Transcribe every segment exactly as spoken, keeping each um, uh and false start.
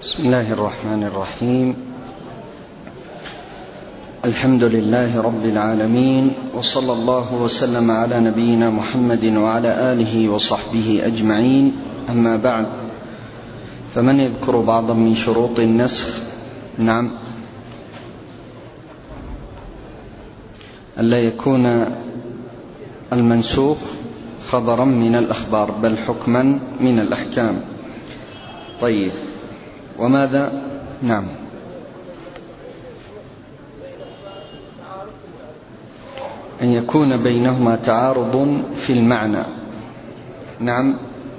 بسم الله الرحمن الرحيم. الحمد لله رب العالمين، وصلى الله وسلم على نبينا محمد وعلى آله وصحبه أجمعين. أما بعد، فمن يذكر بعضا من شروط النسخ؟ نعم، ألا يكون المنسوخ خبرا من الأخبار بل حكما من الأحكام. طيب، وماذا؟ نعم، أن يكون بينهما تعارض في المعنى. نعم،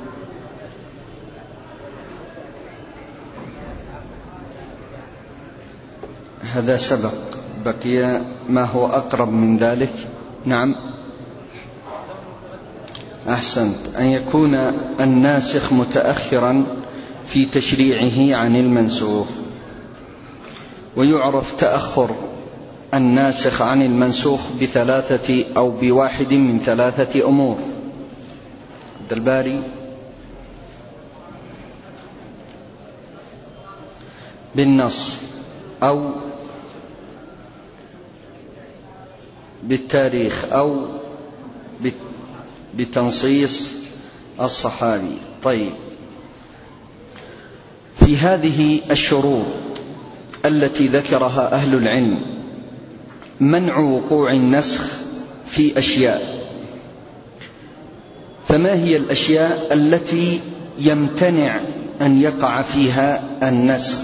هذا سبق، بقي ما هو أقرب من ذلك. نعم، أحسنت، أن يكون الناسخ متأخرا في تشريعه عن المنسوخ. ويعرف تأخر الناسخ عن المنسوخ بثلاثة أو بواحد من ثلاثة أمور. عبد الباري، بالنص أو بالتاريخ أو بتنصيص الصحابي. طيب، في هذه الشروط التي ذكرها أهل العلم منع وقوع النسخ في أشياء. فما هي الأشياء التي يمتنع أن يقع فيها النسخ؟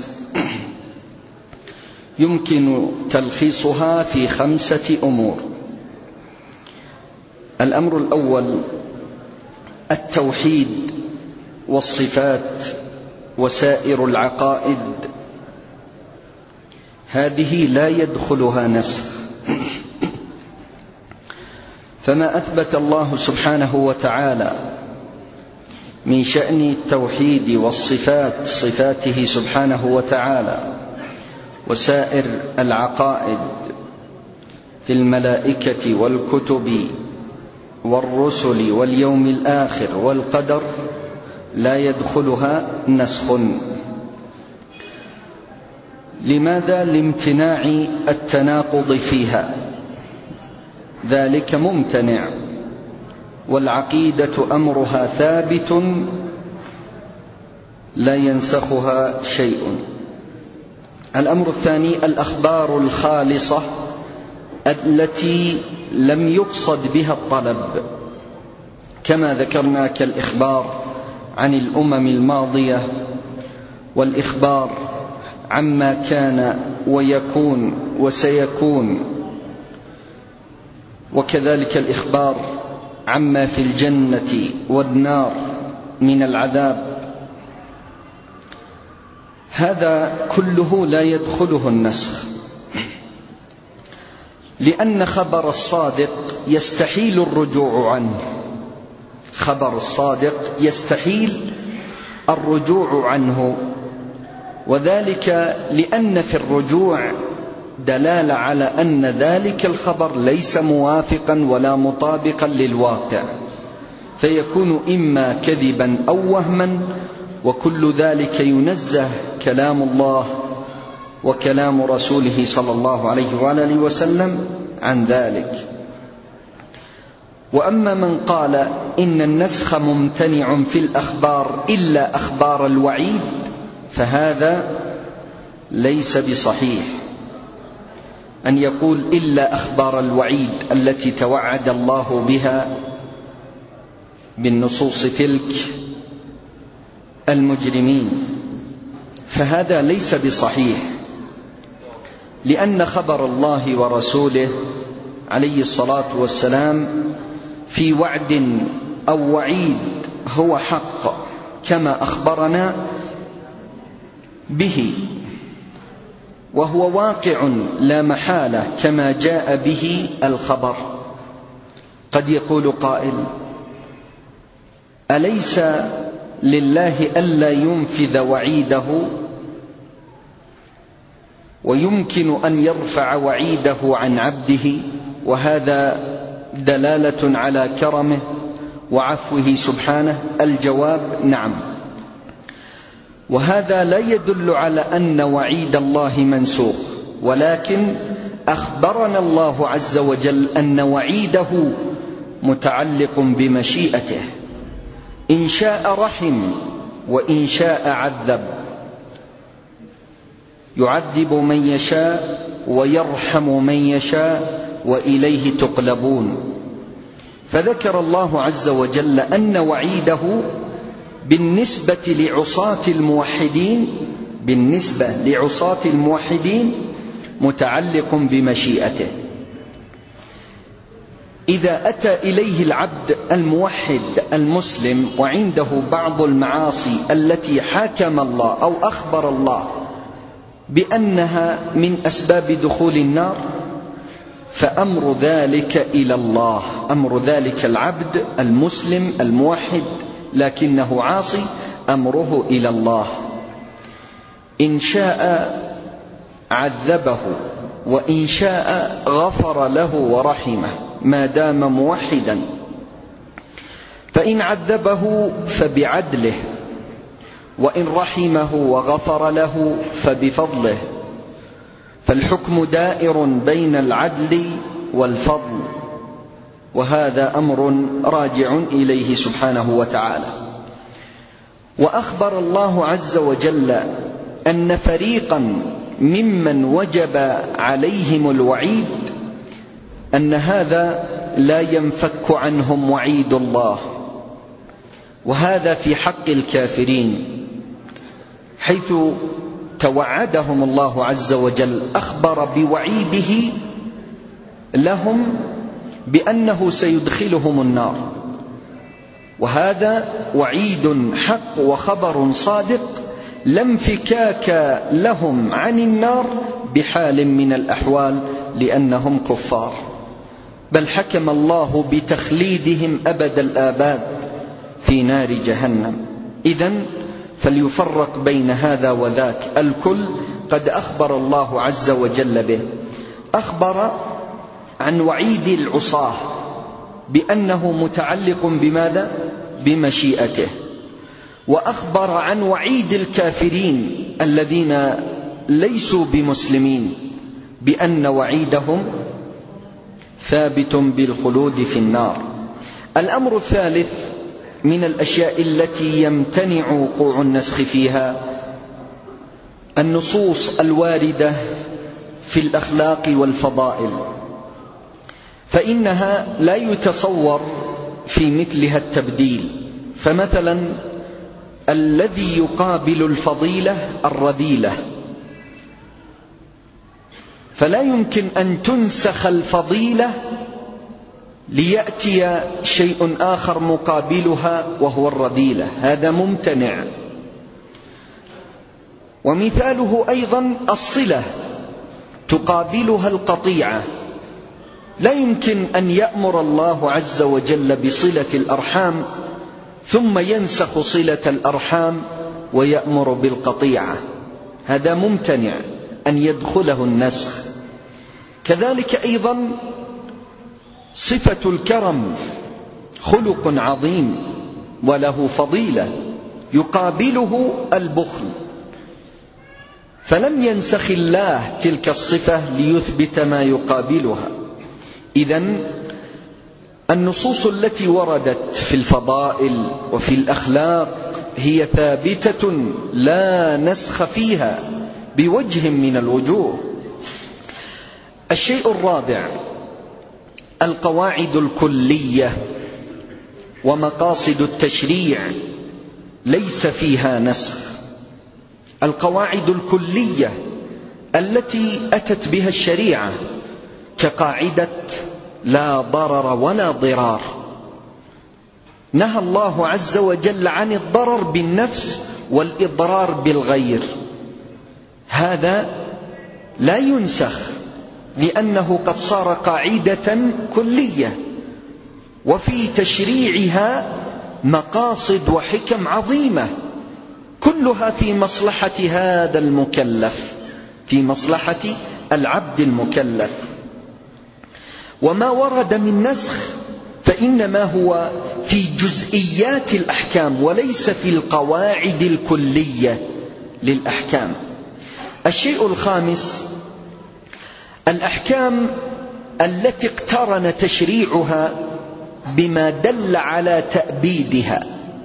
يمكن تلخيصها في خمسة أمور. الأمر الأول التوحيد والصفات وسائر العقائد، هذه لا يدخلها نسخ. فما أثبت الله سبحانه وتعالى من شأن التوحيد والصفات، صفاته سبحانه وتعالى، وسائر العقائد في الملائكة والكتب والرسل واليوم الآخر والقدر، لا يدخلها نسخ. لماذا؟ لامتناع التناقض فيها، ذلك ممتنع، والعقيدة أمرها ثابت لا ينسخها شيء. الأمر الثاني الأخبار الخالصة التي لم يقصد بها الطلب، كما ذكرنا، كالإخبار عن الأمم الماضية، والإخبار عما كان ويكون وسيكون، وكذلك الإخبار عما في الجنة والنار من العذاب. هذا كله لا يدخله النسخ، لأن خبر الصادق يستحيل الرجوع عنه. خبر الصادق يستحيل الرجوع عنه، وذلك لأن في الرجوع دلالة على أن ذلك الخبر ليس موافقا ولا مطابقا للواقع، فيكون إما كذبا أو وهما، وكل ذلك ينزه كلام الله وكلام رسوله صلى الله عليه وآله وسلم عن ذلك. وأما من قال إن النسخ ممتنع في الأخبار إلا أخبار الوعيد، فهذا ليس بصحيح. أن يقول إلا أخبار الوعيد التي توعد الله بها بالنصوص تلك المجرمين، فهذا ليس بصحيح، لأن خبر الله ورسوله عليه الصلاة والسلام في وعد أو وعيد هو حق كما أخبرنا به، وهو واقع لا محالة كما جاء به الخبر. قد يقول قائل: أليس لله ألا ينفذ وعيده، ويمكن أن يرفع وعيده عن عبده، وهذا دلالة على كرمه وعفوه سبحانه؟ الجواب: نعم. وهذا لا يدل على أن وعيد الله منسوخ، ولكن أخبرنا الله عز وجل أن وعيده متعلق بمشيئته، إن شاء رحم وإن شاء عذب، يعذب من يشاء ويرحم من يشاء وإليه تقلبون. فذكر الله عز وجل أن وعيده بالنسبة لعصاة الموحدين بالنسبة لعصاة الموحدين متعلق بمشيئته. إذا أتى إليه العبد الموحد المسلم وعنده بعض المعاصي التي حاكم الله أو أخبر الله بأنها من أسباب دخول النار، فأمر ذلك إلى الله، أمر ذلك العبد المسلم الموحد لكنه عاصي أمره إلى الله، إن شاء عذبه وإن شاء غفر له ورحمه ما دام موحدا. فإن عذبه فبعدله، وإن رحمه وغفر له فبفضله، فالحكم دائر بين العدل والفضل، وهذا أمر راجع إليه سبحانه وتعالى. وأخبر الله عز وجل أن فريقا ممن وجب عليهم الوعيد أن هذا لا ينفك عنهم وعيد الله، وهذا في حق الكافرين، حيث توعدهم الله عز وجل، أخبر بوعيده لهم بأنه سيدخلهم النار، وهذا وعيد حق وخبر صادق لا انفكاك لهم عن النار بحال من الأحوال لأنهم كفار، بل حكم الله بتخليدهم أبد الآباد في نار جهنم. إذن فليفرق بين هذا وذاك، الكل قد أخبر الله عز وجل به. أخبر عن وعيد العصاة بأنه متعلق بماذا؟ بمشيئته. وأخبر عن وعيد الكافرين الذين ليسوا بمسلمين بأن وعيدهم ثابت بالخلود في النار. الأمر الثالث من الأشياء التي يمتنع وقوع النسخ فيها النصوص الواردة في الأخلاق والفضائل، فإنها لا يتصور في مثلها التبديل. فمثلا الذي يقابل الفضيلة الرذيلة، فلا يمكن أن تنسخ الفضيلة ليأتي شيء آخر مقابلها وهو الرذيلة، هذا ممتنع. ومثاله أيضا الصلة تقابلها القطيعة، لا يمكن أن يأمر الله عز وجل بصلة الأرحام ثم ينسخ صلة الأرحام ويأمر بالقطيعة، هذا ممتنع أن يدخله النسخ. كذلك أيضا صفة الكرم خلق عظيم وله فضيلة يقابله البخل، فلم ينسخ الله تلك الصفة ليثبت ما يقابلها. إذن النصوص التي وردت في الفضائل وفي الأخلاق هي ثابتة لا نسخ فيها بوجه من الوجوه. الشيء الرابع القواعد الكلية ومقاصد التشريع ليس فيها نسخ. القواعد الكلية التي أتت بها الشريعة كقاعدة لا ضرر ولا ضرار، نهى الله عز وجل عن الضرر بالنفس والإضرار بالغير، هذا لا ينسخ لأنه قد صار قاعدة كلية، وفي تشريعها مقاصد وحكم عظيمة كلها في مصلحة هذا المكلف، في مصلحة العبد المكلف. وما ورد من نسخ فإنما هو في جزئيات الأحكام وليس في القواعد الكلية للأحكام. الشيء الخامس الأحكام التي اقترن تشريعها بما دل على تأبيدها.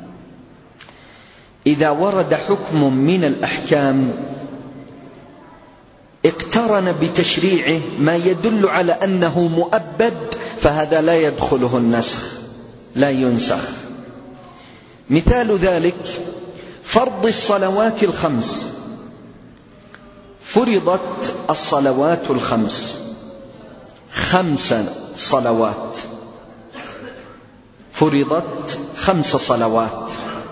إذا ورد حكم من الأحكام اقترن بتشريعه ما يدل على أنه مؤبد، فهذا لا يدخله النسخ، لا ينسخ. مثال ذلك فرض الصلوات الخمس. فرضت الصلوات الخمس، خمس صلوات، فرضت خمس صلوات،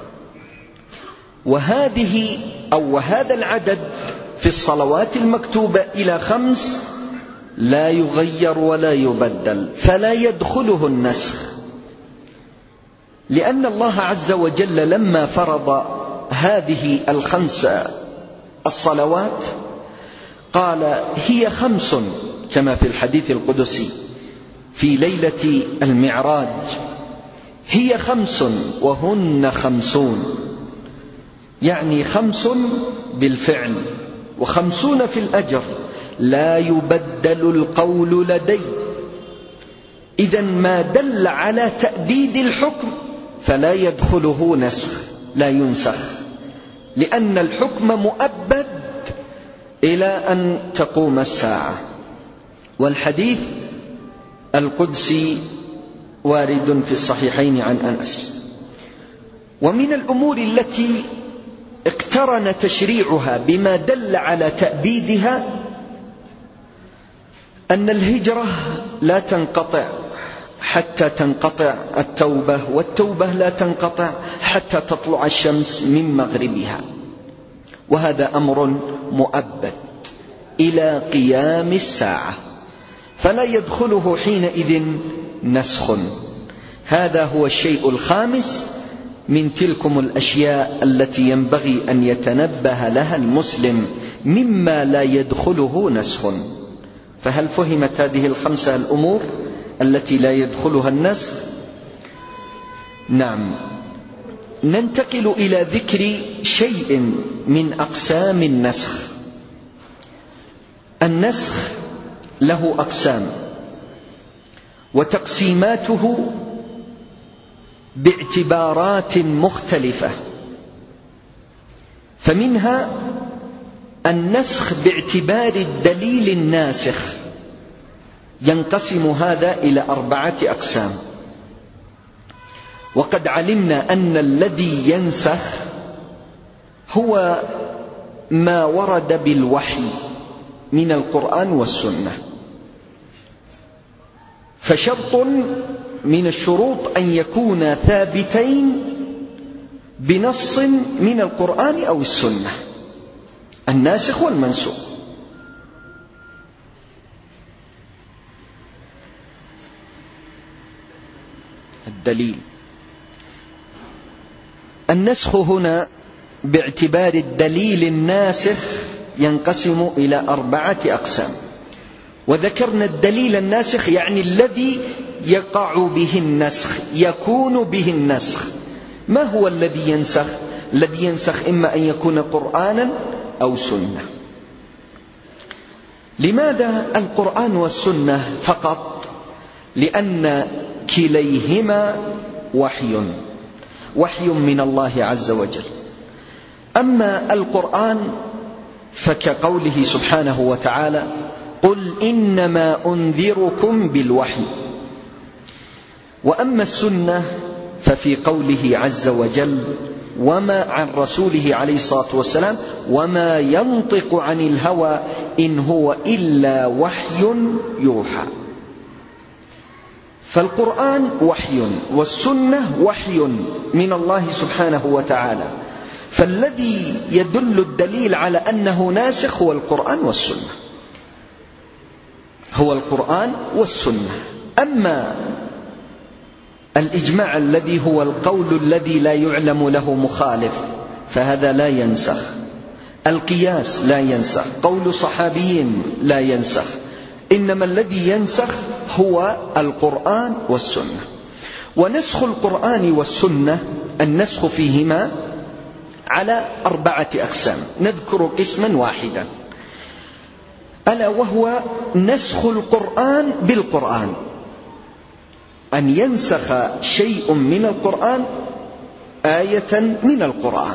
وهذه أو هذا العدد في الصلوات المكتوبة إلى خمس لا يغير ولا يبدل، فلا يدخله النسخ، لأن الله عز وجل لما فرض هذه الخمس الصلوات قال هي خمس، كما في الحديث القدسي في ليلة المعراج: هي خمس وهن خمسون، يعني خمس بالفعل وخمسون في الأجر، لا يبدل القول لدي. إذن ما دل على تأبيد الحكم فلا يدخله نسخ، لا ينسخ، لأن الحكم مؤبد إلى أن تقوم الساعة. والحديث القدسي وارد في الصحيحين عن أنس. ومن الأمور التي اقترن تشريعها بما دل على تأبيدها أن الهجرة لا تنقطع حتى تنقطع التوبة، والتوبة لا تنقطع حتى تطلع الشمس من مغربها، وهذا أمر مؤبد إلى قيام الساعة، فلا يدخله حينئذ نسخ. هذا هو الشيء الخامس من تلكم الأشياء التي ينبغي أن يتنبه لها المسلم مما لا يدخله نسخ. فهل فهمت هذه الخمسة الأمور التي لا يدخلها النسخ؟ نعم. ننتقل إلى ذكر شيء من أقسام النسخ. النسخ له أقسام، وتقسيماته باعتبارات مختلفة، فمنها النسخ باعتبار الدليل الناسخ، ينقسم هذا إلى أربعة أقسام. وقد علمنا أن الذي ينسخ هو ما ورد بالوحي من القرآن والسنة، فشرط من الشروط أن يكونا ثابتين بنص من القرآن أو السنة، الناسخ والمنسوخ. الدليل. النسخ هنا باعتبار الدليل الناسخ ينقسم إلى أربعة أقسام. وذكرنا الدليل الناسخ يعني الذي يقع به النسخ، يكون به النسخ. ما هو الذي ينسخ؟ الذي ينسخ إما أن يكون قرآنا أو سنة. لماذا القرآن والسنة فقط؟ لأن كليهما وحي، وحي من الله عز وجل. أما القرآن فكقوله سبحانه وتعالى: قل إنما أنذركم بالوحي. وأما السنة ففي قوله عز وجل: وما عن رسوله عليه الصلاة والسلام: وما ينطق عن الهوى إن هو إلا وحي يوحى. فالقرآن وحي والسنة وحي من الله سبحانه وتعالى، فالذي يدل الدليل على أنه ناسخ هو القرآن والسنة، هو القرآن والسنة. أما الإجماع الذي هو القول الذي لا يعلم له مخالف فهذا لا ينسخ. القياس لا ينسخ، قول صحابي لا ينسخ، إنما الذي ينسخ هو القرآن والسنة. ونسخ القرآن والسنة النسخ فيهما على أربعة أقسام. نذكر قسما واحدا، ألا وهو نسخ القرآن بالقرآن، أن ينسخ شيء من القرآن، آية من القرآن،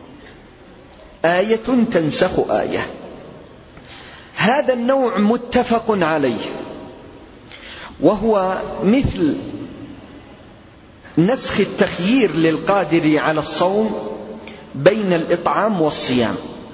آية تنسخ آية. هذا النوع متفق عليه، وهو مثل نسخ التخيير للقادر على الصوم بين الإطعام والصيام،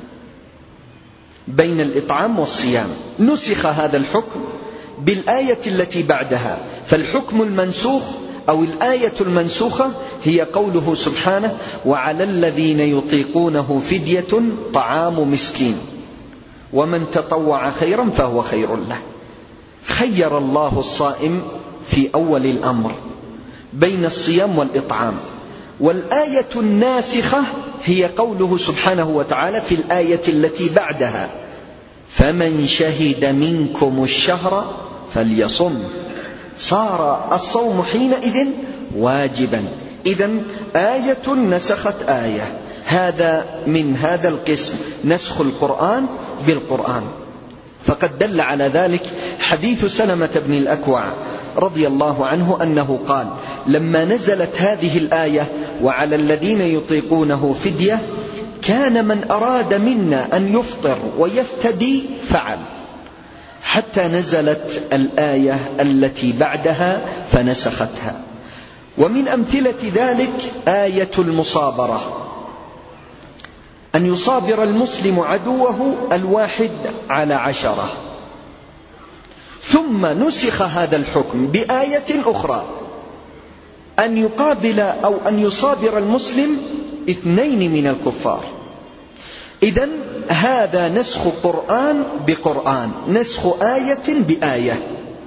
بين الإطعام والصيام نسخ هذا الحكم بالآية التي بعدها. فالحكم المنسوخ أو الآية المنسوخة هي قوله سبحانه: وعلى الذين يطيقونه فدية طعام مسكين ومن تطوع خيرا فهو خير له. خير الله الصائم في أول الأمر بين الصيام والإطعام. والآية الناسخة هي قوله سبحانه وتعالى في الآية التي بعدها: فمن شهد منكم الشهر فليصم. صار الصوم حينئذ واجبا. إذن آية نسخت آية. هذا من هذا القسم، نسخ القرآن بالقرآن. فقد دل على ذلك حديث سلمة بن الأكوع رضي الله عنه أنه قال: لما نزلت هذه الآية وعلى الذين يطيقونه فدية، كان من أراد منا أن يفطر ويفتدي فعل، حتى نزلت الآية التي بعدها فنسختها. ومن أمثلة ذلك آية المصابرة، أن يصابر المسلم عدوه الواحد على عشرة. ثم نسخ هذا الحكم بآية أخرى، أن يقابل أو أن يصابر المسلم اثنين من الكفار. إذن هذا نسخ قرآن بقرآن، نسخ آية بآية.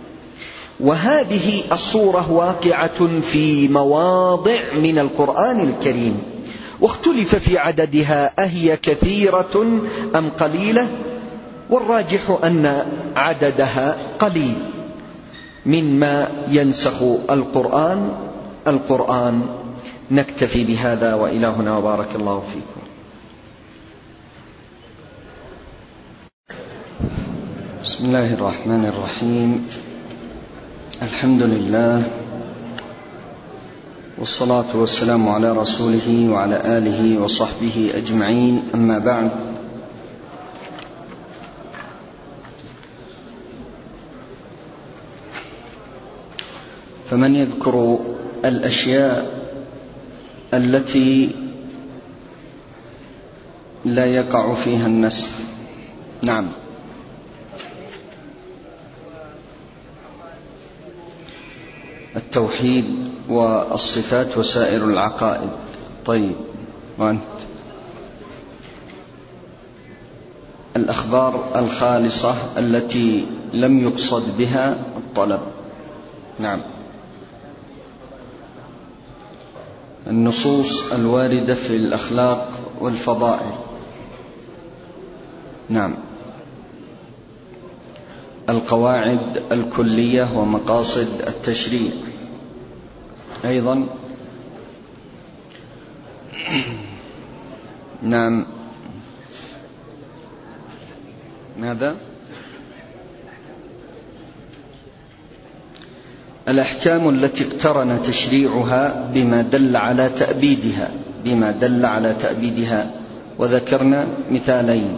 وهذه الصورة واقعة في مواضع من القرآن الكريم، واختلف في عددها، أهي كثيرة أم قليلة؟ والراجح أن عددها قليل مما ينسخ القرآن القرآن. نكتفي بهذا، وإلهنا وبارك الله فيكم. بسم الله الرحمن الرحيم. الحمد لله، والصلاة والسلام على رسوله وعلى آله وصحبه أجمعين، أما بعد. فمن يذكر الأشياء التي لا يقع فيها النسخ؟ نعم. التوحيد والصفات وسائر العقائد. طيب، وأنت؟ الأخبار الخالصة التي لم يقصد بها الطلب. نعم. النصوص الواردة في الأخلاق والفضائل. نعم. القواعد الكلية ومقاصد التشريع أيضا. نعم. ماذا؟ الأحكام التي اقترن تشريعها بما دل على تأبيدها بما دل على تأبيدها وذكرنا مثالين.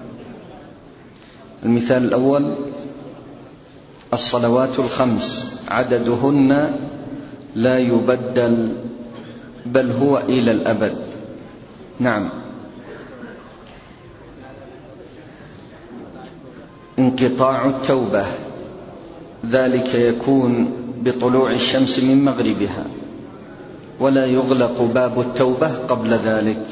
المثال الأول: الصلوات الخمس عددهن لا يبدل بل هو إلى الأبد. نعم. انقطاع التوبة، ذلك يكون بطلوع الشمس من مغربها، ولا يغلق باب التوبة قبل ذلك.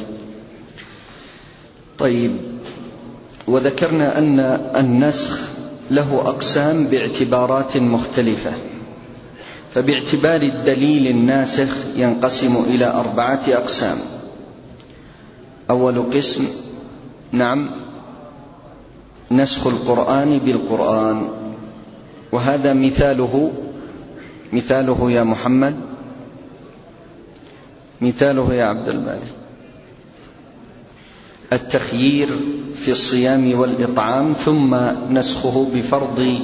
طيب، وذكرنا أن النسخ له أقسام باعتبارات مختلفة. فباعتبار الدليل الناسخ ينقسم إلى أربعة أقسام. أول قسم: نعم، نسخ القرآن بالقرآن، وهذا مثاله مثاله يا محمد، مثاله يا عبد الباري. التخيير في الصيام والإطعام ثم نسخه بفرض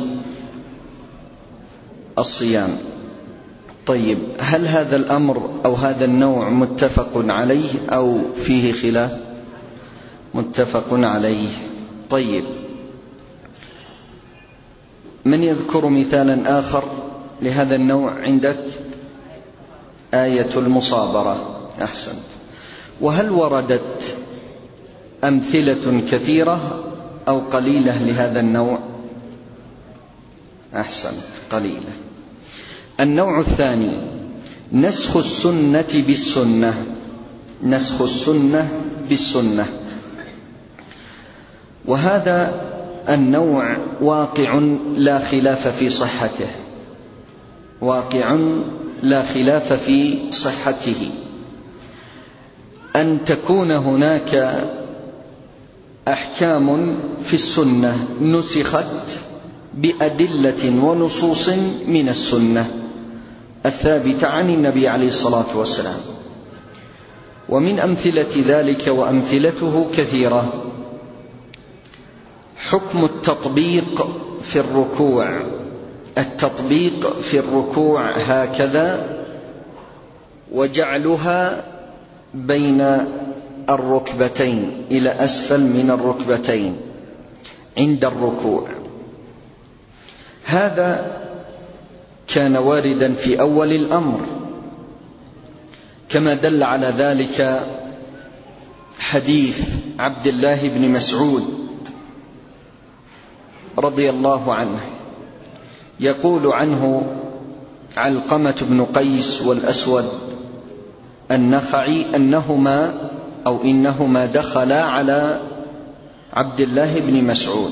الصيام. طيب، هل هذا الأمر أو هذا النوع متفق عليه أو فيه خلاف؟ متفق عليه. طيب، من يذكر مثالا آخر لهذا النوع عندك؟ آية المصابرة. أحسنت. وهل وردت أمثلة كثيرة أو قليلة لهذا النوع؟ أحسنت، قليلة. النوع الثاني نسخ السنة بالسنة. نسخ السنة بالسنة، وهذا النوع واقع لا خلاف في صحته، واقع لا خلاف في صحته، أن تكون هناك أحكام في السنة نسخت بأدلة ونصوص من السنة الثابتة عن النبي عليه الصلاة والسلام. ومن أمثلة ذلك وأمثلته كثيرة: حكم التطبيق في الركوع، التطبيق في الركوع هكذا وجعلها بين الركبتين إلى أسفل من الركبتين عند الركوع، هذا كان واردا في أول الأمر، كما دل على ذلك حديث عبد الله بن مسعود رضي الله عنه، يقول عنه علقمة بن قيس والأسود النخعي أنهما أو إنهما دخلا على عبد الله بن مسعود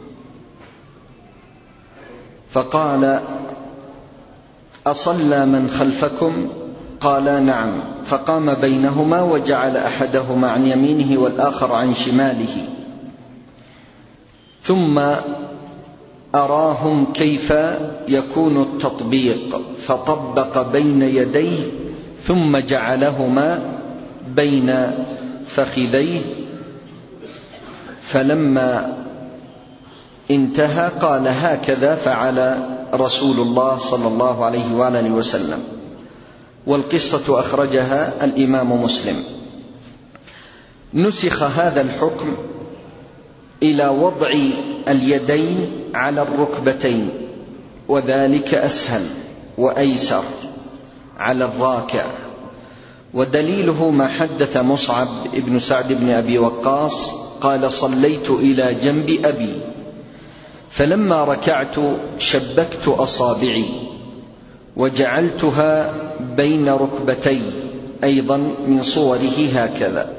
فقال: أصلى من خلفكم؟ قال: نعم. فقام بينهما وجعل أحدهما عن يمينه والآخر عن شماله، ثم أراهم كيف يكون التطبيق، فطبق بين يديه ثم جعلهما بين فخذيه، فلما انتهى قال: هكذا فعل رسول الله صلى الله عليه وآله وسلم. والقصة أخرجها الإمام مسلم. نسخ هذا الحكم إلى وضع اليدين على الركبتين، وذلك أسهل وأيسر على الراكع، ودليله ما حدث مصعب بن سعد بن أبي وقاص قال: صليت إلى جنب أبي فلما ركعت شبكت أصابعي وجعلتها بين ركبتي، أيضا من صوره هكذا،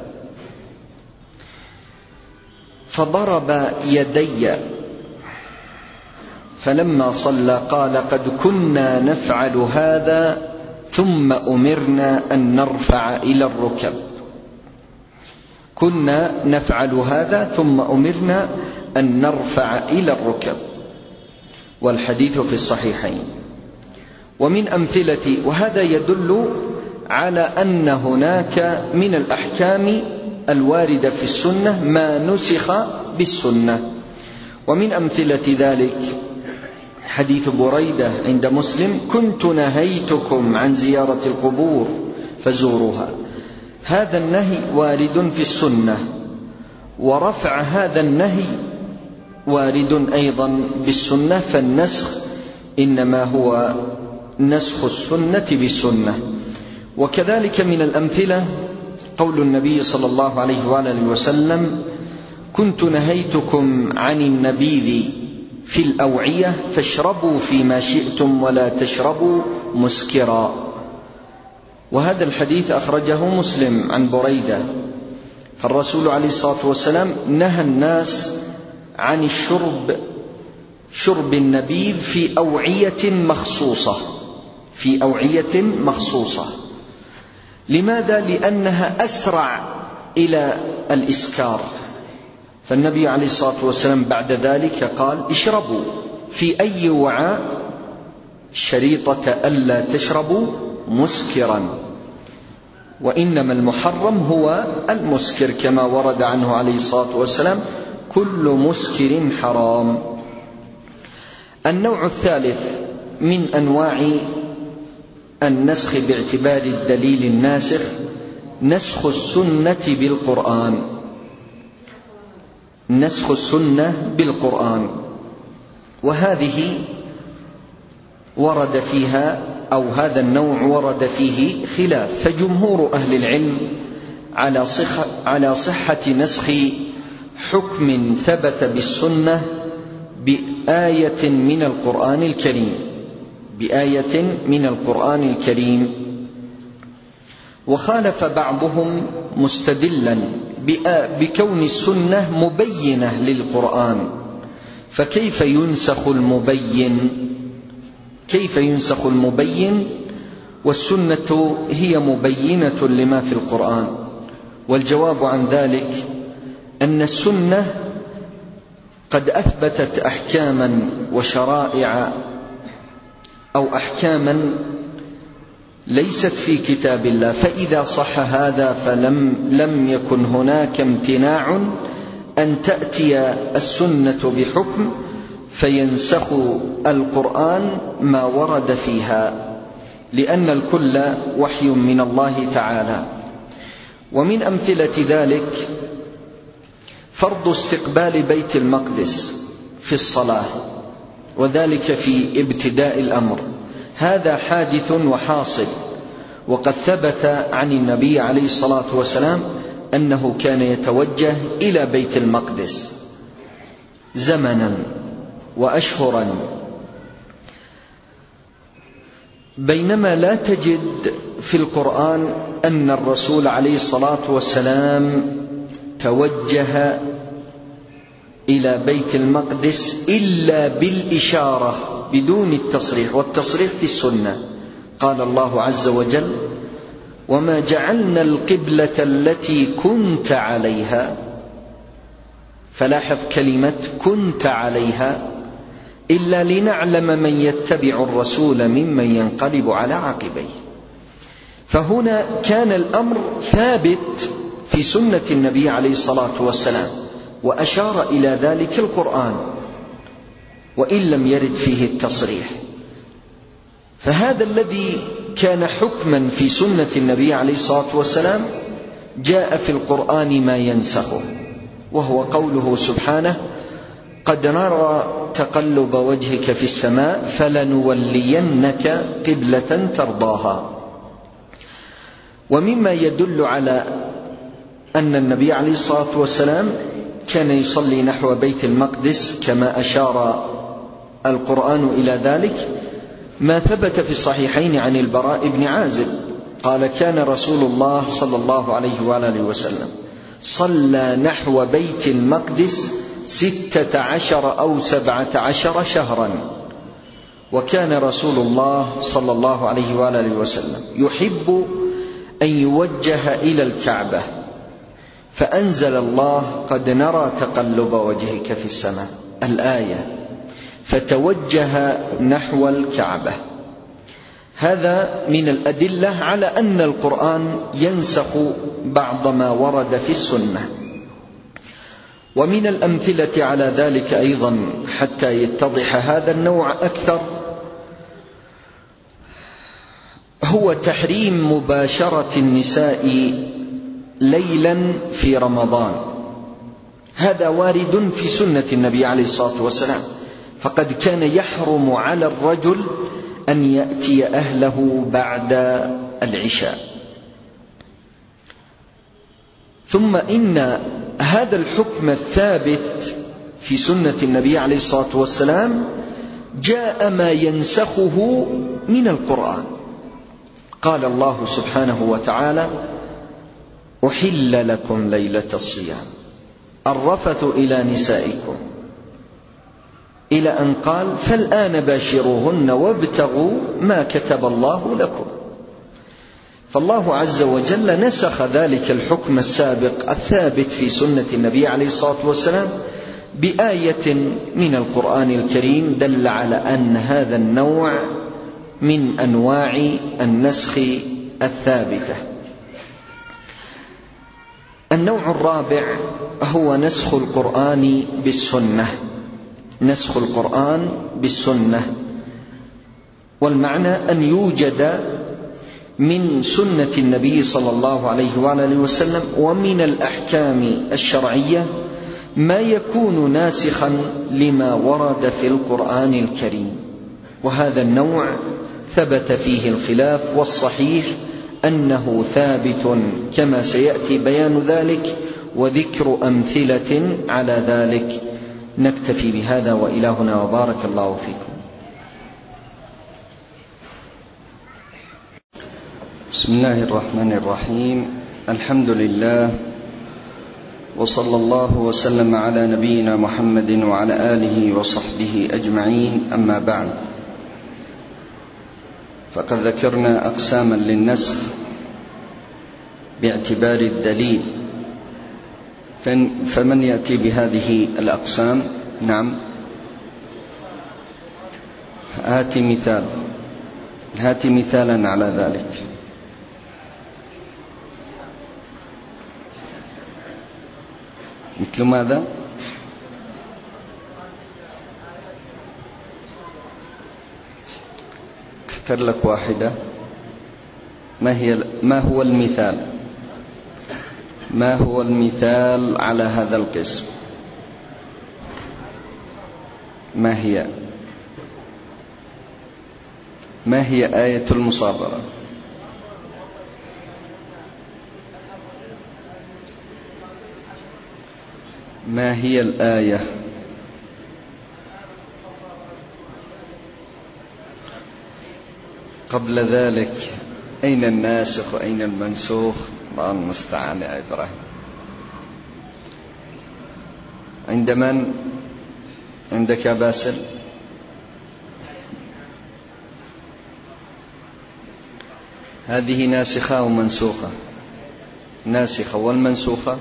فضرب يدي فلما صلى قال: قد كنا نفعل هذا ثم أمرنا أن نرفع إلى الركب. كنا نفعل هذا ثم أمرنا أن نرفع إلى الركب. والحديث في الصحيحين. ومن أمثلة، وهذا يدل على أن هناك من الأحكام الواردة في السنة ما نسخ بالسنة. ومن أمثلة ذلك حديث بريدة عند مسلم: كنت نهيتكم عن زيارة القبور فزوروها. هذا النهي وارد في السنة، ورفع هذا النهي وارد أيضا بالسنة، فالنسخ إنما هو نسخ السنة بالسنة. وكذلك من الأمثلة قول النبي صلى الله عليه وآله وسلم: كنت نهيتكم عن النبيذ في الأوعية فاشربوا فيما شئتم ولا تشربوا مسكرا. وهذا الحديث أخرجه مسلم عن بريدة. فالرسول عليه الصلاة والسلام نهى الناس عن الشرب شرب النبيذ في أوعية مخصوصة في أوعية مخصوصة. لماذا؟ لأنها أسرع إلى الإسكار. فالنبي عليه الصلاة والسلام بعد ذلك قال: اشربوا في أي وعاء شريطة ألا تشربوا مسكرا. وإنما المحرم هو المسكر كما ورد عنه عليه الصلاة والسلام: كل مسكر حرام. النوع الثالث من أنواع النسخ باعتبار الدليل الناسخ نسخ السنة بالقرآن. نسخ السنة بالقرآن، وهذه ورد فيها أو هذا النوع ورد فيه خلاف، فجمهور أهل العلم على صحة, على صحة نسخ حكم ثبت بالسنة بآية من القرآن الكريم بآية من القرآن الكريم وخالف بعضهم مستدلا بكون السنة مبينة للقرآن، فكيف ينسخ المبين كيف ينسخ المبين والسنة هي مبينة لما في القرآن؟ والجواب عن ذلك أن السنة قد أثبتت أحكاما وشرائع أو أحكاما ليست في كتاب الله، فإذا صح هذا فلم لم يكن هناك امتناع أن تأتي السنة بحكم فينسخ القرآن ما ورد فيها، لأن الكل وحي من الله تعالى. ومن أمثلة ذلك فرض استقبال بيت المقدس في الصلاة، وذلك في ابتداء الأمر، هذا حادث وحاصل، وقد ثبت عن النبي عليه الصلاة والسلام أنه كان يتوجه إلى بيت المقدس زمنا وأشهرا، بينما لا تجد في القرآن أن الرسول عليه الصلاة والسلام توجه إلى بيت المقدس إلا بالإشارة بدون التصريح، والتصريح في السنة. قال الله عز وجل: وما جعلنا القبلة التي كنت عليها، فلاحظ كلمة كنت عليها، إلا لنعلم من يتبع الرسول ممن ينقلب على عقبيه. فهنا كان الأمر ثابت في سنة النبي عليه الصلاة والسلام، وأشار إلى ذلك القرآن وإن لم يرد فيه التصريح. فهذا الذي كان حكما في سنة النبي عليه الصلاة والسلام جاء في القرآن ما ينسخه، وهو قوله سبحانه: قد نرى تقلب وجهك في السماء فلنولينك قبلة ترضاها. ومما يدل على أن النبي عليه الصلاة والسلام كان يصلي نحو بيت المقدس كما أشار القرآن إلى ذلك ما ثبت في الصحيحين عن البراء بن عازب قال: كان رسول الله صلى الله عليه وآله وسلم صلى نحو بيت المقدس ستة عشر أو سبعة عشر شهرا، وكان رسول الله صلى الله عليه وآله وسلم يحب أن يوجه إلى الكعبة، فأنزل الله: قد نرى تقلب وجهك في السماء، الآية، فتوجه نحو الكعبة. هذا من الأدلة على أن القرآن ينسخ بعض ما ورد في السنة. ومن الأمثلة على ذلك أيضا حتى يتضح هذا النوع أكثر هو تحريم مباشرة النساء ليلا في رمضان. هذا وارد في سنة النبي عليه الصلاة والسلام، فقد كان يحرم على الرجل أن يأتي أهله بعد العشاء. ثم إن هذا الحكم الثابت في سنة النبي عليه الصلاة والسلام جاء ما ينسخه من القرآن. قال الله سبحانه وتعالى: أحل لكم ليلة الصيام الرفث إلى نسائكم، إلى أن قال: فالآن باشروهن وابتغوا ما كتب الله لكم. فالله عز وجل نسخ ذلك الحكم السابق الثابت في سنة النبي عليه الصلاة والسلام بآية من القرآن الكريم دل على أن هذا النوع من أنواع النسخ الثابتة. النوع الرابع هو نسخ القرآن بالسنة، نسخ القرآن بالسنة، والمعنى أن يوجد من سنة النبي صلى الله عليه وآله وسلم ومن الأحكام الشرعية ما يكون ناسخا لما ورد في القرآن الكريم. وهذا النوع ثبت فيه الخلاف، والصحيح أنه ثابت كما سيأتي بيان ذلك وذكر أمثلة على ذلك. نكتفي بهذا وإلهنا وبارك الله فيكم. بسم الله الرحمن الرحيم. الحمد لله، وصلى الله وسلم على نبينا محمد وعلى آله وصحبه أجمعين. أما بعد، فقد ذكرنا أقساما للنسخ باعتبار الدليل، فمن يأتي بهذه الأقسام؟ نعم، هات مثال، هات مثالا على ذلك. مثل ماذا؟ اختر لك واحدة. ما هي ما هو المثال؟ ما هو المثال على هذا القسم؟ ما هي ما هي آية المصابرة؟ ما هي الآية؟ قبل ذلك أين الناسخ وأين المنسوخ؟ الله المستعان يا إبراهيم. عند من؟ عندك يا باسل؟ هذه ناسخة ومنسوخة. ناسخة والمنسوخة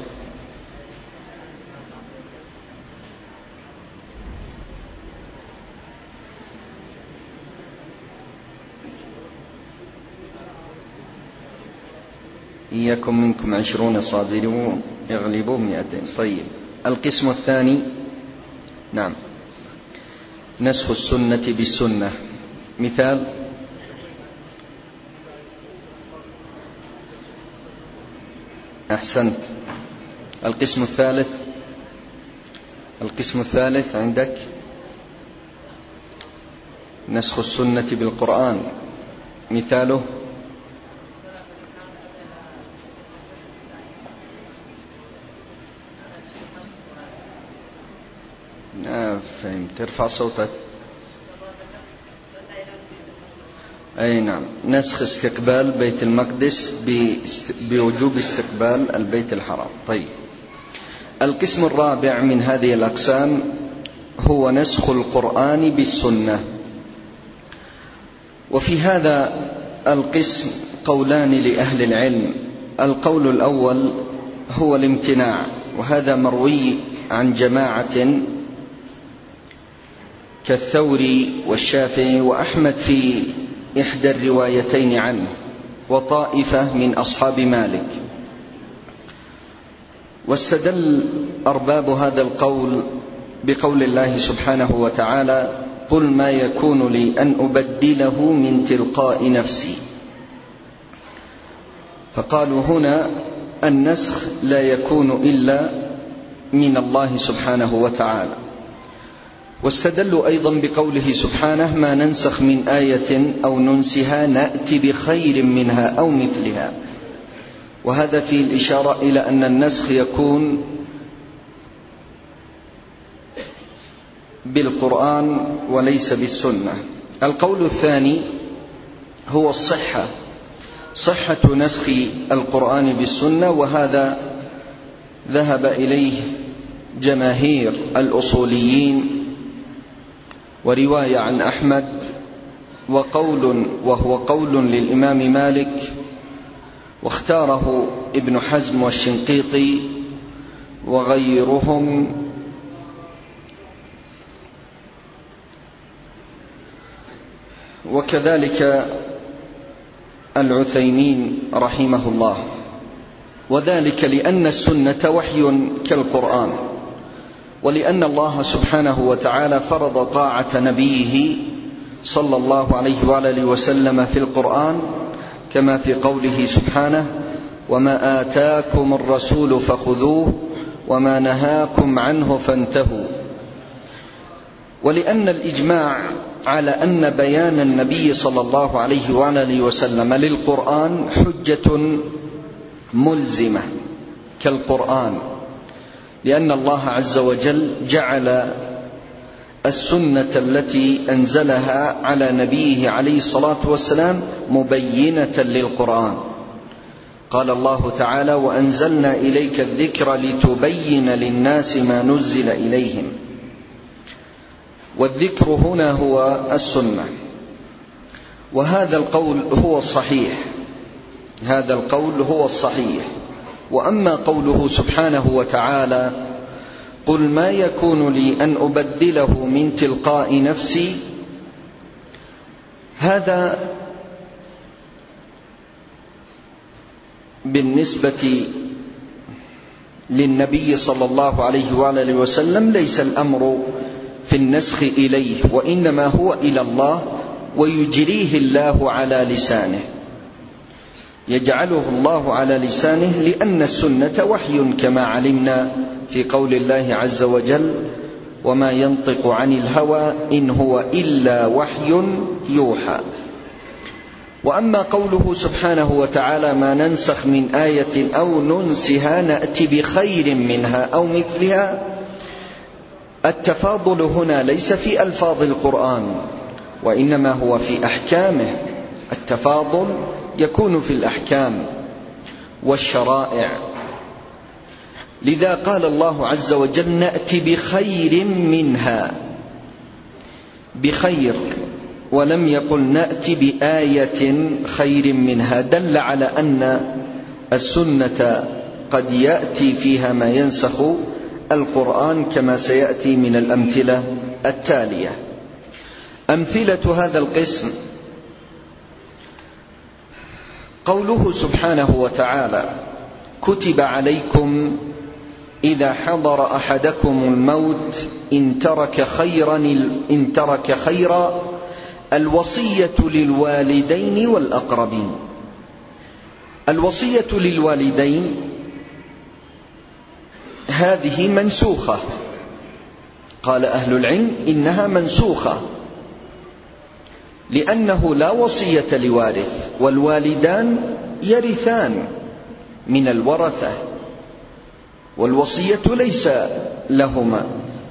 إياكم منكم عشرون صابرون يغلبوا مئتين. طيب، القسم الثاني. نعم، نسخ السنة بالسنة. مثال؟ أحسنت. القسم الثالث. القسم الثالث عندك نسخ السنة بالقرآن. مثاله؟ فهم. ترفع صوتك. أي نعم، نسخ استقبال بيت المقدس بوجوب استقبال البيت الحرام. طيب، القسم الرابع من هذه الأقسام هو نسخ القرآن بالسنة. وفي هذا القسم قولان لأهل العلم. القول الأول هو الامتناع، وهذا مروي عن جماعة كالثوري والشافعي وأحمد في إحدى الروايتين عنه، وطائفة من أصحاب مالك. واستدل أرباب هذا القول بقول الله سبحانه وتعالى: قل ما يكون لي أن أبدله من تلقاء نفسي. فقالوا هنا النسخ لا يكون إلا من الله سبحانه وتعالى. واستدلوا أيضا بقوله سبحانه: ما ننسخ من آية أو ننسها نأتي بخير منها أو مثلها. وهذا فيه الإشارة إلى أن النسخ يكون بالقرآن وليس بالسنة. القول الثاني هو الصحة، صحة نسخ القرآن بالسنة، وهذا ذهب إليه جماهير الأصوليين، ورواية عن أحمد، وقول وهو قول للإمام مالك، واختاره ابن حزم والشنقيطي وغيرهم. وكذلك العثيمين رحمه الله. وذلك لأن السنة وحي كالقرآن، ولأن الله سبحانه وتعالى فرض طاعة نبيه صلى الله عليه وآله وسلم في القرآن، كما في قوله سبحانه: وما آتاكم الرسول فخذوه وما نهاكم عنه فانتهوا. ولأن الإجماع على أن بيان النبي صلى الله عليه وآله وسلم للقرآن حجة ملزمة كالقرآن، لأن الله عز وجل جعل السنة التي أنزلها على نبيه عليه الصلاة والسلام مبينة للقرآن. قال الله تعالى: وأنزلنا إليك الذكر لتبين للناس ما نزل إليهم. والذكر هنا هو السنة، وهذا القول هو الصحيح، هذا القول هو الصحيح. وأما قوله سبحانه وتعالى: قل ما يكون لي أن أبدله من تلقاء نفسي، هذا بالنسبة للنبي صلى الله عليه وآله وسلم ليس الأمر في النسخ إليه، وإنما هو إلى الله، ويجريه الله على لسانه، يجعله الله على لسانه، لأن السنة وحي كما علمنا في قول الله عز وجل: وما ينطق عن الهوى إن هو إلا وحي يوحى. وأما قوله سبحانه وتعالى: ما ننسخ من آية أو ننسها نأتي بخير منها أو مثلها، التفاضل هنا ليس في ألفاظ القرآن، وإنما هو في أحكامه. التفاضل يكون في الأحكام والشرائع. لذا قال الله عز وجل: نأتي بخير منها، بخير، ولم يقل نأتي بآية خير منها، دل على أن السنة قد يأتي فيها ما ينسخ القرآن، كما سيأتي من الأمثلة التالية. أمثلة هذا القسم: قوله سبحانه وتعالى: كتب عليكم إذا حضر أحدكم الموت إن ترك خيرا إن ترك خيرا الوصية للوالدين والأقربين. الوصية للوالدين هذه منسوخة، قال أهل العلم إنها منسوخة، لأنه لا وصية لوارث، والوالدان يرثان من الورثة، والوصية ليس لهما.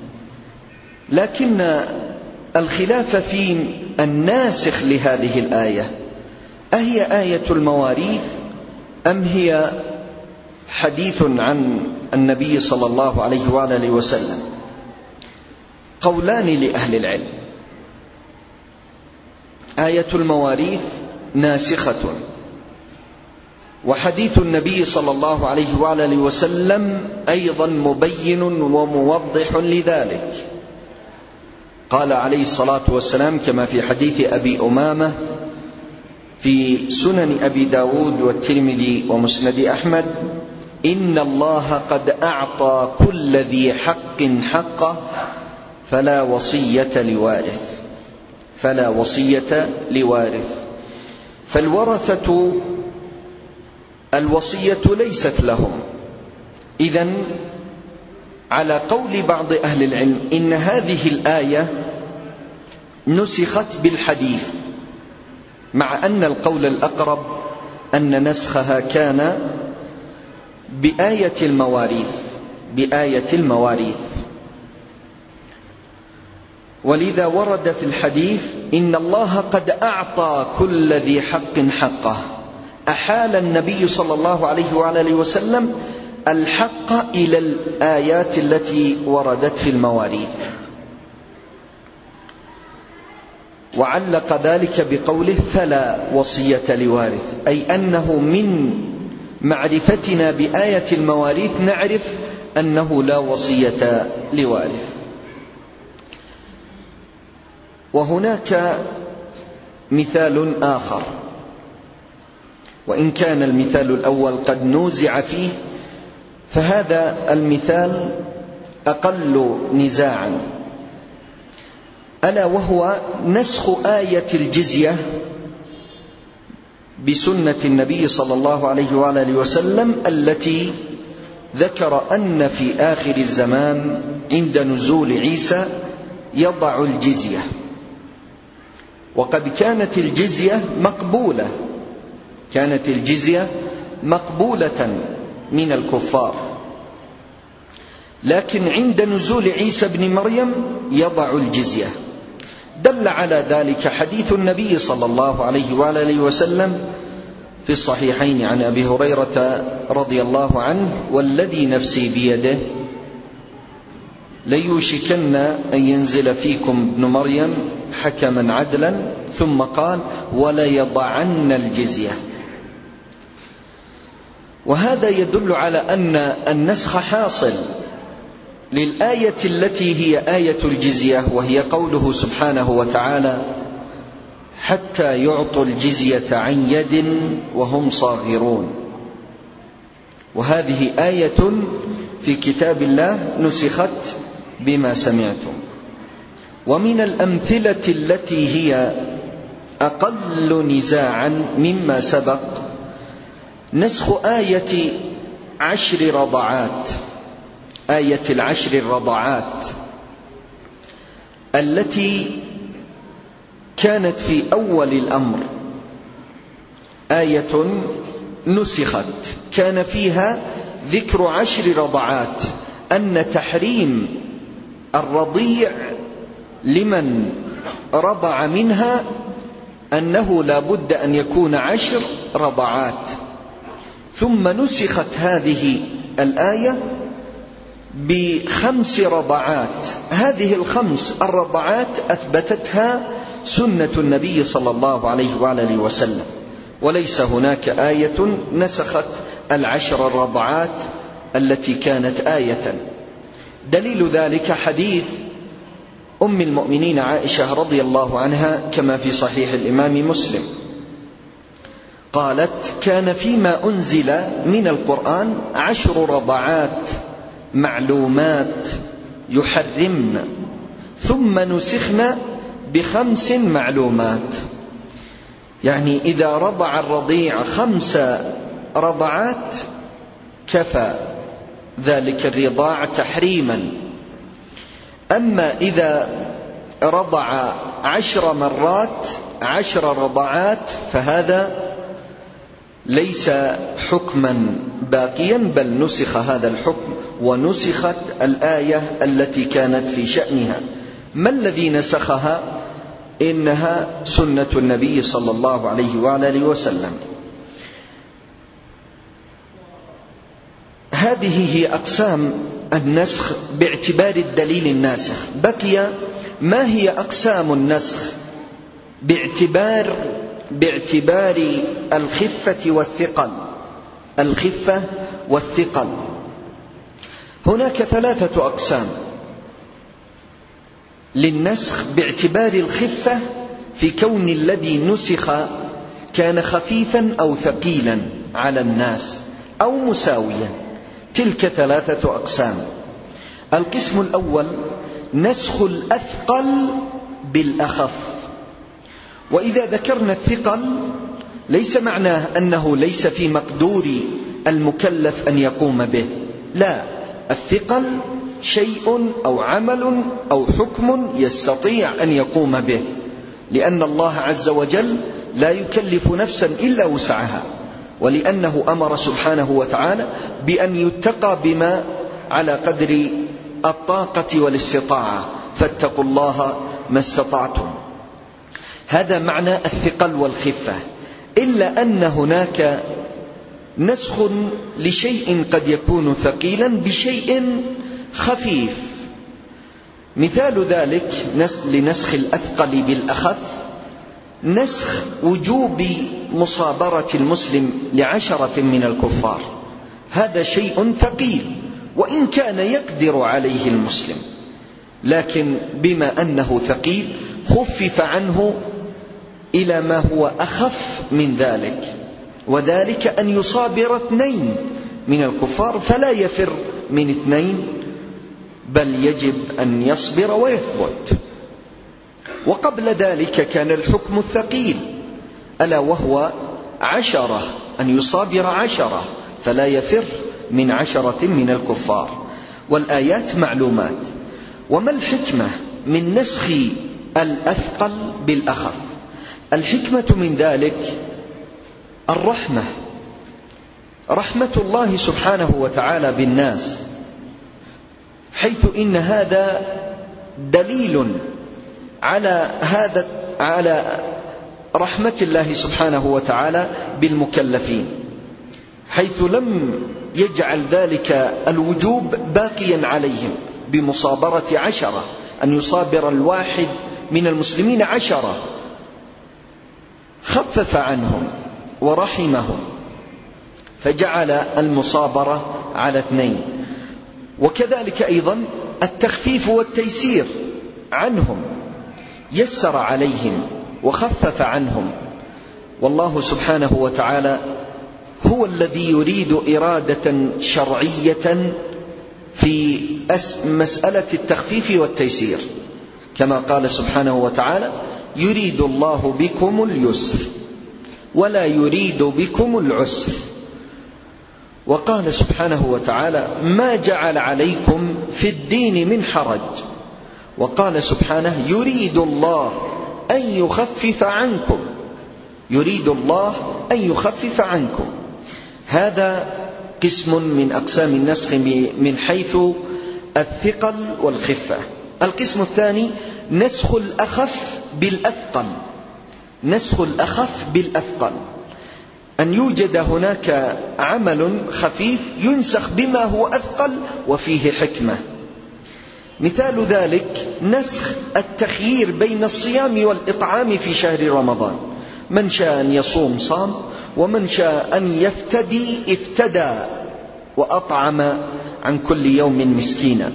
لكن الخلاف في الناسخ لهذه الآية: أهي آية المواريث أم هي حديث عن النبي صلى الله عليه وآله وسلم؟ قولان لأهل العلم. آية المواريث ناسخة، وحديث النبي صلى الله عليه وآله وسلم أيضا مبين وموضح لذلك. قال عليه الصلاة والسلام كما في حديث أبي أمامة في سنن أبي داود والترمذي ومسند أحمد: إن الله قد أعطى كل ذي حق حقه فلا وصية لوارث، فلا وصية لوارث. فالورثة الوصية ليست لهم. إذن على قول بعض أهل العلم إن هذه الآية نسخت بالحديث، مع أن القول الأقرب أن نسخها كان بآية المواريث، بآية المواريث. ولذا ورد في الحديث: إن الله قد أعطى كل ذي حق حقه. أحال النبي صلى الله عليه وآله وسلم الحق إلى الآيات التي وردت في المواريث، وعلق ذلك بقوله: فلا وصية لوارث، أي أنه من معرفتنا بآية المواريث نعرف أنه لا وصية لوارث. وهناك مثال آخر: وإن كان المثال الأول قد نوزع فيه، فهذا المثال أقل نزاعا، ألا وهو نسخ آية الجزية بسنة النبي صلى الله عليه وآله وسلم التي ذكر أن في آخر الزمان عند نزول عيسى يضع الجزية. وقد كانت الجزية مقبولة، كانت الجزية مقبولة من الكفار، لكن عند نزول عيسى بن مريم يضع الجزية. دل على ذلك حديث النبي صلى الله عليه وآله وسلم في الصحيحين عن أبي هريرة رضي الله عنه: والذي نفسي بيده ليوشكن أن ينزل فيكم ابن مريم حكما عدلا، ثم قال: وليضعن الجزية. وهذا يدل على أن النسخ حاصل للآية التي هي آية الجزية، وهي قوله سبحانه وتعالى: حتى يعطوا الجزية عن يد وهم صاغرون. وهذه آية في كتاب الله نسخت بما سمعتم. ومن الأمثلة التي هي أقل نزاعا مما سبق نسخ آية عشر رضعات، آية العشر الرضعات التي كانت في أول الأمر، آية نسخت كان فيها ذكر عشر رضعات، أن تحريم الرضيع لمن رضع منها أنه لا بد أن يكون عشر رضعات. ثم نسخت هذه الآية بخمس رضعات، هذه الخمس الرضعات أثبتتها سنة النبي صلى الله عليه وآله وسلم، وليس هناك آية نسخت العشر الرضعات التي كانت آية. دليل ذلك حديث أم المؤمنين عائشة رضي الله عنها كما في صحيح الإمام مسلم، قالت: كان فيما أنزل من القرآن عشر رضعات معلومات يحرمن، ثم نسخن بخمس معلومات. يعني إذا رضع الرضيع خمس رضعات كفى ذلك الرضاع تحريما. أما إذا رضع عشر مرات عشر رضعات فهذا ليس حكما باقيا، بل نسخ هذا الحكم ونسخت الآية التي كانت في شأنها. ما الذي نسخها؟ إنها سنة النبي صلى الله عليه وآله وسلم. هذه هي أقسام النسخ باعتبار الدليل الناسخ. بقي ما هي أقسام النسخ باعتبار باعتبار الخفة والثقل. الخفة والثقل هناك ثلاثة أقسام للنسخ باعتبار الخفة، في كون الذي نسخ كان خفيفا أو ثقيلا على الناس أو مساويا. تلك ثلاثة أقسام. القسم الأول نسخ الأثقل بالأخف. وإذا ذكرنا الثقل ليس معناه أنه ليس في مقدور المكلف أن يقوم به، لا، الثقل شيء أو عمل أو حكم يستطيع أن يقوم به، لأن الله عز وجل لا يكلف نفسا إلا وسعها، ولأنه أمر سبحانه وتعالى بأن يتقى بما على قدر الطاقة والاستطاعة، فاتقوا الله ما استطعتم. هذا معنى الثقل والخفة. إلا أن هناك نسخ لشيء قد يكون ثقيلا بشيء خفيف. مثال ذلك لنسخ الأثقل بالأخف نسخ وجوب مصابرة المسلم لعشرة من الكفار. هذا شيء ثقيل وإن كان يقدر عليه المسلم، لكن بما أنه ثقيل خفف عنه إلى ما هو أخف من ذلك. وذلك أن يصابر اثنين من الكفار فلا يفر من اثنين، بل يجب أن يصبر ويثبت. وقبل ذلك كان الحكم الثقيل ألا وهو عشرة، أن يصابر عشرة فلا يفر من عشرة من الكفار. والآيات معلومات. وما الحكمة من نسخ الأثقل بالأخف؟ الحكمة من ذلك الرحمة، رحمة الله سبحانه وتعالى بالناس، حيث إن هذا دليل على هذا على رحمة الله سبحانه وتعالى بالمكلفين، حيث لم يجعل ذلك الوجوب باقيا عليهم بمصابرة عشرة، أن يصابر الواحد من المسلمين عشرة، خفف عنهم ورحمهم فجعل المصابرة على اثنين. وكذلك أيضا التخفيف والتيسير عنهم، يسر عليهم وخفف عنهم. والله سبحانه وتعالى هو الذي يريد إرادة شرعية في مسألة التخفيف والتيسير، كما قال سبحانه وتعالى: يريد الله بكم اليسر ولا يريد بكم العسر. وقال سبحانه وتعالى: ما جعل عليكم في الدين من حرج. وقال سبحانه: يريد الله أن يخفف عنكم، يريد الله أن يخفف عنكم. هذا قسم من أقسام النسخ من حيث الثقل والخفة. القسم الثاني نسخ الأخف بالأثقل، نسخ الأخف بالأثقل، أن يوجد هناك عمل خفيف ينسخ بما هو أثقل وفيه حكمة. مثال ذلك نسخ التخيير بين الصيام والإطعام في شهر رمضان، من شاء أن يصوم صام، ومن شاء أن يفتدي افتدى وأطعم عن كل يوم مسكينا.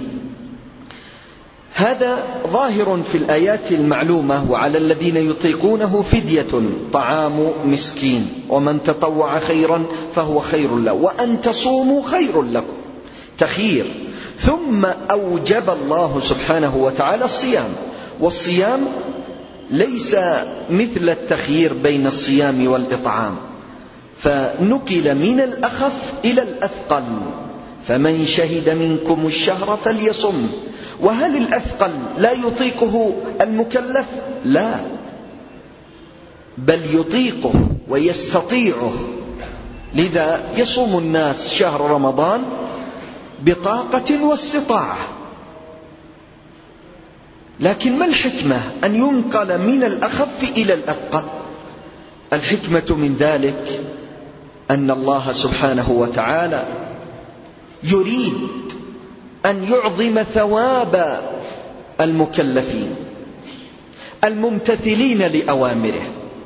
هذا ظاهر في الآيات المعلومة: وعلى الذين يطيقونه فدية طعام مسكين، ومن تطوع خيرا فهو خير له، وأن تصوموا خير لكم، تخيير. ثم أوجب الله سبحانه وتعالى الصيام، والصيام ليس مثل التخيير بين الصيام والإطعام، فنقل من الأخف إلى الأثقل: فمن شهد منكم الشهر فليصم. وهل الأثقل لا يطيقه المكلف؟ لا، بل يطيقه ويستطيعه، لذا يصوم الناس شهر رمضان بطاقة واستطاعة. لكن ما الحكمة أن ينقل من الأخف إلى الأثقل؟ الحكمة من ذلك أن الله سبحانه وتعالى يريد أن يعظم ثواب المكلفين الممتثلين لأوامره.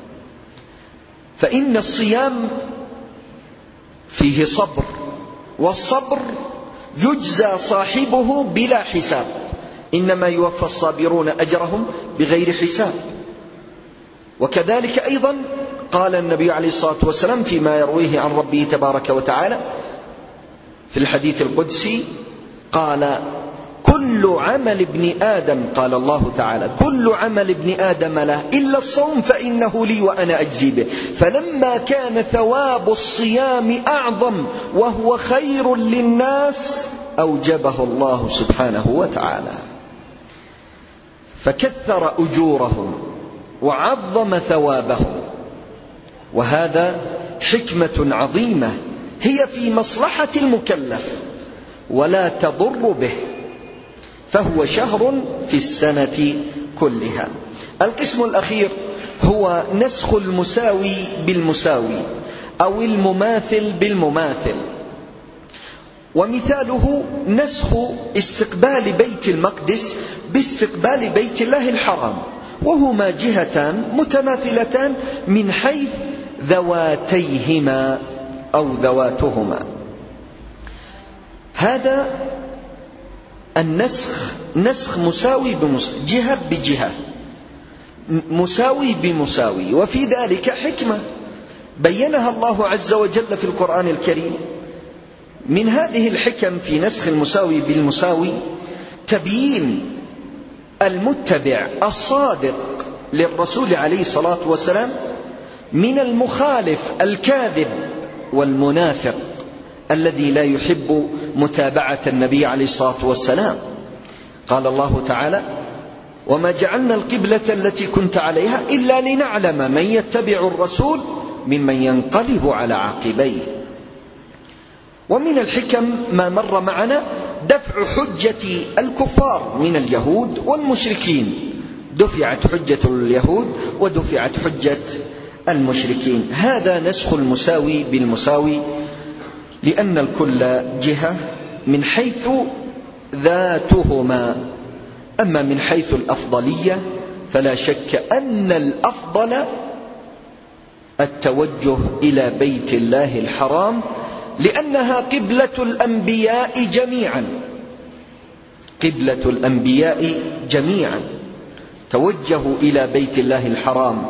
فإن الصيام فيه صبر، والصبر يجزى صاحبه بلا حساب، إنما يوفى الصابرون أجرهم بغير حساب. وكذلك أيضا قال النبي عليه الصلاة والسلام فيما يرويه عن ربه تبارك وتعالى في الحديث القدسي، قال: كل عمل ابن آدم، قال الله تعالى: كل عمل ابن آدم له إلا الصوم فإنه لي وأنا أجزي به. فلما كان ثواب الصيام أعظم وهو خير للناس أوجبه الله سبحانه وتعالى، فكثر أجورهم وعظم ثوابهم. وهذا حكمة عظيمة هي في مصلحة المكلف ولا تضر به، فهو شهر في السنة كلها. القسم الأخير هو نسخ المساوي بالمساوي أو المماثل بالمماثل. ومثاله نسخ استقبال بيت المقدس باستقبال بيت الله الحرام، وهما جهتان متماثلتان من حيث ذواتيهما أو ذواتهما. هذا النسخ نسخ مساوي بمساوي، جهة بجهة، مساوي بمساوي، وفي ذلك حكمة، بينها الله عز وجل في القرآن الكريم. من هذه الحكم في نسخ المساوي بالمساوي تبيين المتبع الصادق للرسول عليه الصلاة والسلام من المخالف الكاذب والمنافق الذي لا يحب متابعة النبي عليه الصلاة والسلام. قال الله تعالى: وما جعلنا القبلة التي كنت عليها إلا لنعلم من يتبع الرسول ممن ينقلب على عقبيه. ومن الحكم ما مر معنا دفع حجة الكفار من اليهود والمشركين، دفعت حجة اليهود ودفعت حجة المشركين. هذا نسخ المساوي بالمساوي، لأن الكل جهة من حيث ذاتهما. أما من حيث الأفضلية فلا شك أن الأفضل التوجه إلى بيت الله الحرام، لأنها قبلة الأنبياء جميعا، قبلة الأنبياء جميعا توجهوا إلى بيت الله الحرام.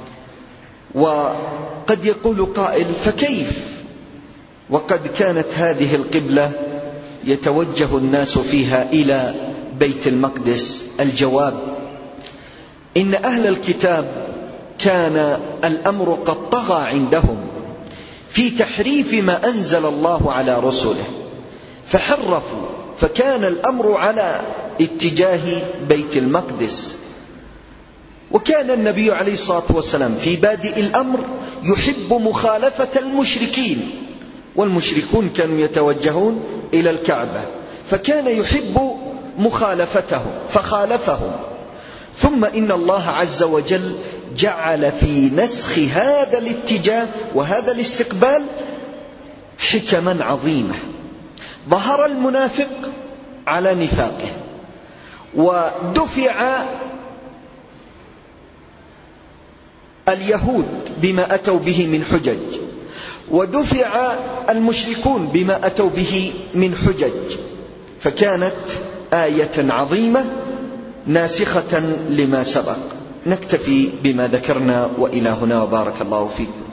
وقد يقول قائل: فكيف وقد كانت هذه القبلة يتوجه الناس فيها إلى بيت المقدس؟ الجواب: إن أهل الكتاب كان الأمر قد طغى عندهم في تحريف ما أنزل الله على رسله، فحرفوا، فكان الأمر على اتجاه بيت المقدس. وكان النبي عليه الصلاة والسلام في بادئ الأمر يحب مخالفة المشركين، والمشركون كانوا يتوجهون إلى الكعبة، فكان يحب مخالفتهم فخالفهم. ثم إن الله عز وجل جعل في نسخ هذا الاتجاه وهذا الاستقبال حكما عظيمة. ظهر المنافق على نفاقه، ودفع اليهود بما أتوا به من حجج، ودفع المشركون بما أتوا به من حجج، فكانت آية عظيمة ناسخة لما سبق. نكتفي بما ذكرنا، وإلى هنا، وبارك الله فيكم.